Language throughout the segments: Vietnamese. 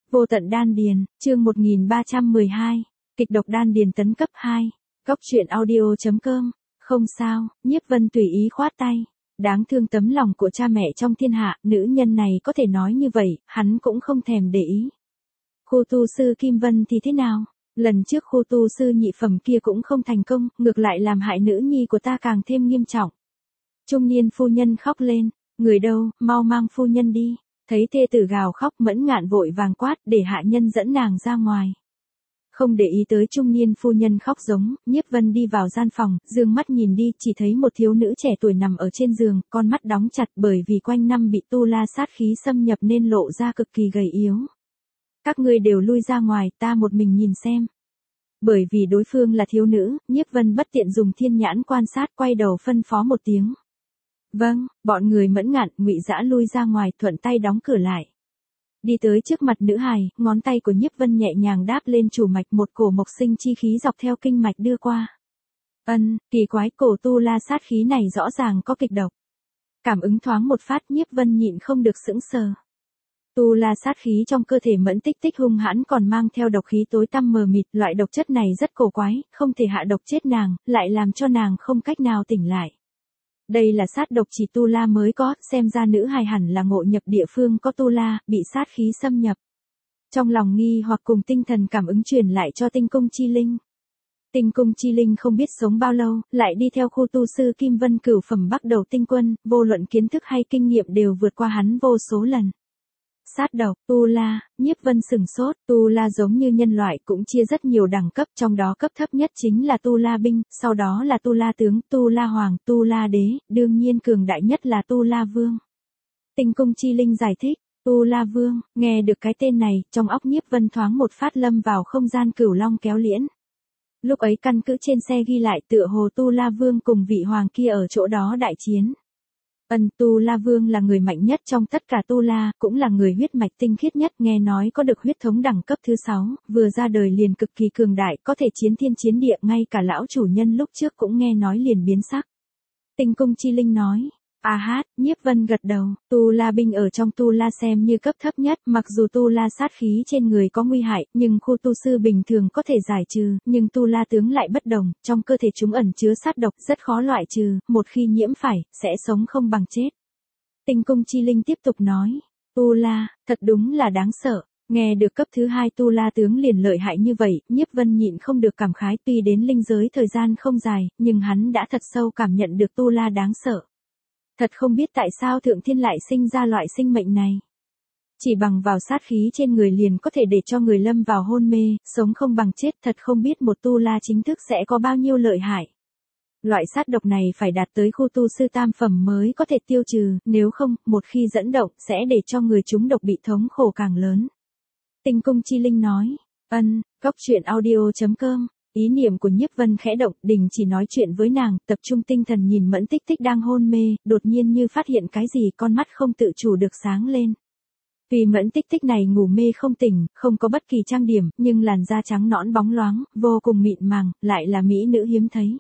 Vô tận đan điền, chương 1312, kịch độc đan điền tấn cấp 2. Góc truyện audio.com. Không sao, Nhiếp Vân tùy ý khoát tay. Đáng thương tấm lòng của cha mẹ trong thiên hạ, nữ nhân này có thể nói như vậy, hắn cũng không thèm để ý. Khu tu sư Kim Vân thì thế nào? Lần trước khu tu sư nhị phẩm kia cũng không thành công, ngược lại làm hại nữ nhi của ta càng thêm nghiêm trọng. Trung niên phu nhân khóc lên, người đâu, mau mang phu nhân đi. Thấy thê tử gào khóc, Mẫn Ngạn vội vàng quát để hạ nhân dẫn nàng ra ngoài. Không để ý tới trung niên phu nhân khóc giống, Nhiếp Vân đi vào gian phòng, dương mắt nhìn đi, chỉ thấy một thiếu nữ trẻ tuổi nằm ở trên giường, con mắt đóng chặt bởi vì quanh năm bị tu la sát khí xâm nhập nên lộ ra cực kỳ gầy yếu. Các ngươi đều lui ra ngoài, ta một mình nhìn xem. Bởi vì đối phương là thiếu nữ, Nhiếp Vân bất tiện dùng thiên nhãn quan sát, quay đầu phân phó một tiếng. Vâng, bọn người Mẫn Ngạn, Ngụy Dã lui ra ngoài, thuận tay đóng cửa lại. Đi tới trước mặt nữ hài, ngón tay của Nhiếp Vân nhẹ nhàng đáp lên chủ mạch, một cổ mộc sinh chi khí dọc theo kinh mạch đưa qua. Kỳ quái, cổ tu la sát khí này rõ ràng có kịch độc. Cảm ứng thoáng một phát, Nhiếp Vân nhịn không được sững sờ. Tu la sát khí trong cơ thể Mẫn Tích Tích hung hãn còn mang theo độc khí tối tăm mờ mịt, loại độc chất này rất cổ quái, không thể hạ độc chết nàng, lại làm cho nàng không cách nào tỉnh lại. Đây là sát độc chỉ tu la mới có, xem ra nữ hài hẳn là ngộ nhập địa phương có tu la, bị sát khí xâm nhập. Trong lòng nghi hoặc cùng tinh thần cảm ứng truyền lại cho tinh cung chi linh. Tinh cung chi linh không biết sống bao lâu, lại đi theo khu tu sư Kim Vân cửu phẩm bắt đầu tinh quân, vô luận kiến thức hay kinh nghiệm đều vượt qua hắn vô số lần. Sát độc, tu la, Nhiếp Vân sừng sốt, tu la giống như nhân loại cũng chia rất nhiều đẳng cấp, trong đó cấp thấp nhất chính là tu la binh, sau đó là tu la tướng, tu la hoàng, tu la đế, đương nhiên cường đại nhất là tu la vương. Tinh cung chi linh giải thích, tu la vương, nghe được cái tên này, trong óc Nhiếp Vân thoáng một phát lâm vào không gian cửu long kéo liễn. Lúc ấy căn cứ trên xe ghi lại tựa hồ tu la vương cùng vị hoàng kia ở chỗ đó đại chiến. Tu la vương là người mạnh nhất trong tất cả tu la, cũng là người huyết mạch tinh khiết nhất, nghe nói có được huyết thống đẳng cấp thứ 6, vừa ra đời liền cực kỳ cường đại, có thể chiến thiên chiến địa, ngay cả lão chủ nhân lúc trước cũng nghe nói liền biến sắc. Tinh cung chi linh nói, Nhiếp Vân gật đầu, tu la binh ở trong tu la xem như cấp thấp nhất, mặc dù tu la sát khí trên người có nguy hại, nhưng khu tu sư bình thường có thể giải trừ, nhưng tu la tướng lại bất đồng, trong cơ thể chúng ẩn chứa sát độc, rất khó loại trừ, một khi nhiễm phải, sẽ sống không bằng chết. Tinh cung chi linh tiếp tục nói, tu la, thật đúng là đáng sợ. Nghe được cấp thứ 2 tu la tướng liền lợi hại như vậy, Nhiếp Vân nhịn không được cảm khái, tuy đến linh giới thời gian không dài, nhưng hắn đã thật sâu cảm nhận được tu la đáng sợ. Thật không biết tại sao Thượng Thiên lại sinh ra loại sinh mệnh này. Chỉ bằng vào sát khí trên người liền có thể để cho người lâm vào hôn mê, sống không bằng chết, thật không biết một tu la chính thức sẽ có bao nhiêu lợi hại. Loại sát độc này phải đạt tới khu tu sư tam phẩm mới có thể tiêu trừ, nếu không, một khi dẫn động, sẽ để cho người chúng độc bị thống khổ càng lớn. Tinh cung chi linh nói, góc truyện audio.com. Ý niệm của Nhiếp Vân khẽ động, đình chỉ nói chuyện với nàng, tập trung tinh thần nhìn Mẫn Tích Tích đang hôn mê, đột nhiên như phát hiện cái gì, con mắt không tự chủ được sáng lên. Vì Mẫn Tích Tích này ngủ mê không tỉnh, không có bất kỳ trang điểm, nhưng làn da trắng nõn bóng loáng, vô cùng mịn màng, lại là mỹ nữ hiếm thấy.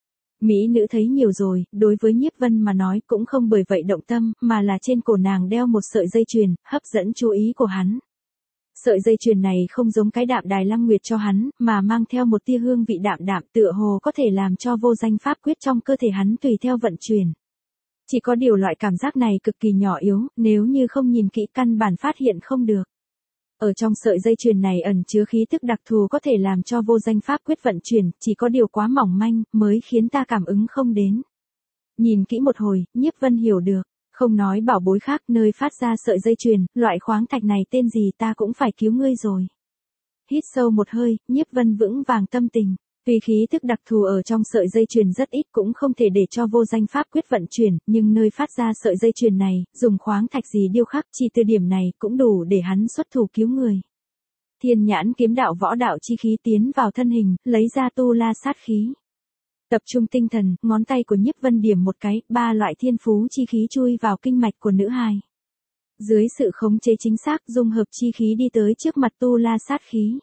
Mỹ nữ thấy nhiều rồi, đối với Nhiếp Vân mà nói cũng không bởi vậy động tâm, mà là trên cổ nàng đeo một sợi dây chuyền, hấp dẫn chú ý của hắn. Sợi dây chuyền này không giống cái đạm đài lăng nguyệt cho hắn, mà mang theo một tia hương vị đạm đạm, tựa hồ có thể làm cho vô danh pháp quyết trong cơ thể hắn tùy theo vận chuyển. Chỉ có điều loại cảm giác này cực kỳ nhỏ yếu, nếu như không nhìn kỹ căn bản phát hiện không được. Ở trong sợi dây chuyền này ẩn chứa khí tức đặc thù có thể làm cho vô danh pháp quyết vận chuyển, chỉ có điều quá mỏng manh, mới khiến ta cảm ứng không đến. Nhìn kỹ một hồi, Nhiếp Vân hiểu được. Không nói bảo bối khác, nơi phát ra sợi dây chuyền, loại khoáng thạch này tên gì, ta cũng phải cứu ngươi rồi. Hít sâu một hơi, Nhiếp Vân vững vàng tâm tình. Tuy khí thức đặc thù ở trong sợi dây chuyền rất ít, cũng không thể để cho vô danh pháp quyết vận chuyển, nhưng nơi phát ra sợi dây chuyền này, dùng khoáng thạch gì điêu khắc, chỉ từ điểm này cũng đủ để hắn xuất thủ cứu người. Thiên nhãn kiếm đạo võ đạo chi khí tiến vào thân hình, lấy ra tu la sát khí. Tập trung tinh thần, ngón tay của Nhiếp Vân điểm một cái, 3 loại thiên phú chi khí chui vào kinh mạch của nữ hài. Dưới sự khống chế chính xác, dung hợp chi khí đi tới trước mặt tu la sát khí.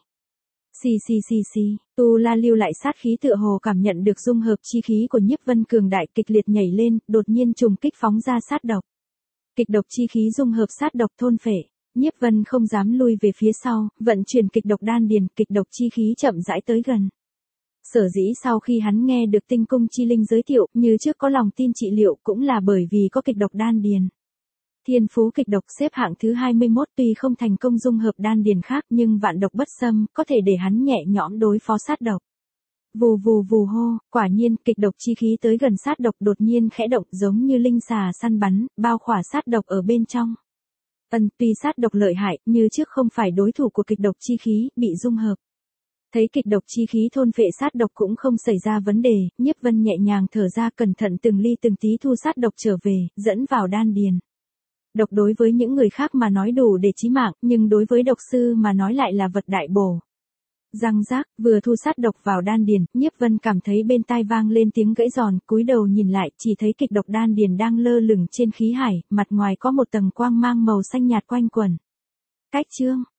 Xì, tu la lưu lại sát khí tựa hồ cảm nhận được dung hợp chi khí của Nhiếp Vân cường đại, kịch liệt nhảy lên, đột nhiên trùng kích phóng ra sát độc. Kịch độc chi khí dung hợp sát độc thôn phệ. Nhiếp Vân không dám lui về phía sau, vận chuyển kịch độc đan điền, kịch độc chi khí chậm rãi tới gần. Sở dĩ sau khi hắn nghe được Tinh Cung Chi Linh giới thiệu, như trước có lòng tin trị liệu cũng là bởi vì có kịch độc đan điền. Thiên phú kịch độc xếp hạng thứ 21 tuy không thành công dung hợp đan điền khác nhưng vạn độc bất xâm, có thể để hắn nhẹ nhõm đối phó sát độc. Vù vù vù hô, quả nhiên kịch độc chi khí tới gần sát độc đột nhiên khẽ động giống như linh xà săn bắn, bao khỏa sát độc ở bên trong. Tuy sát độc lợi hại, như trước không phải đối thủ của kịch độc chi khí, bị dung hợp. Thấy kịch độc chi khí thôn phệ sát độc cũng không xảy ra vấn đề, Nhiếp Vân nhẹ nhàng thở ra cẩn thận từng ly từng tí thu sát độc trở về, dẫn vào đan điền. Độc đối với những người khác mà nói đủ để chí mạng, nhưng đối với độc sư mà nói lại là vật đại bổ. Răng rác, vừa thu sát độc vào đan điền, Nhiếp Vân cảm thấy bên tai vang lên tiếng gãy giòn, cúi đầu nhìn lại, chỉ thấy kịch độc đan điền đang lơ lửng trên khí hải, mặt ngoài có một tầng quang mang màu xanh nhạt quanh quẩn. Cách chương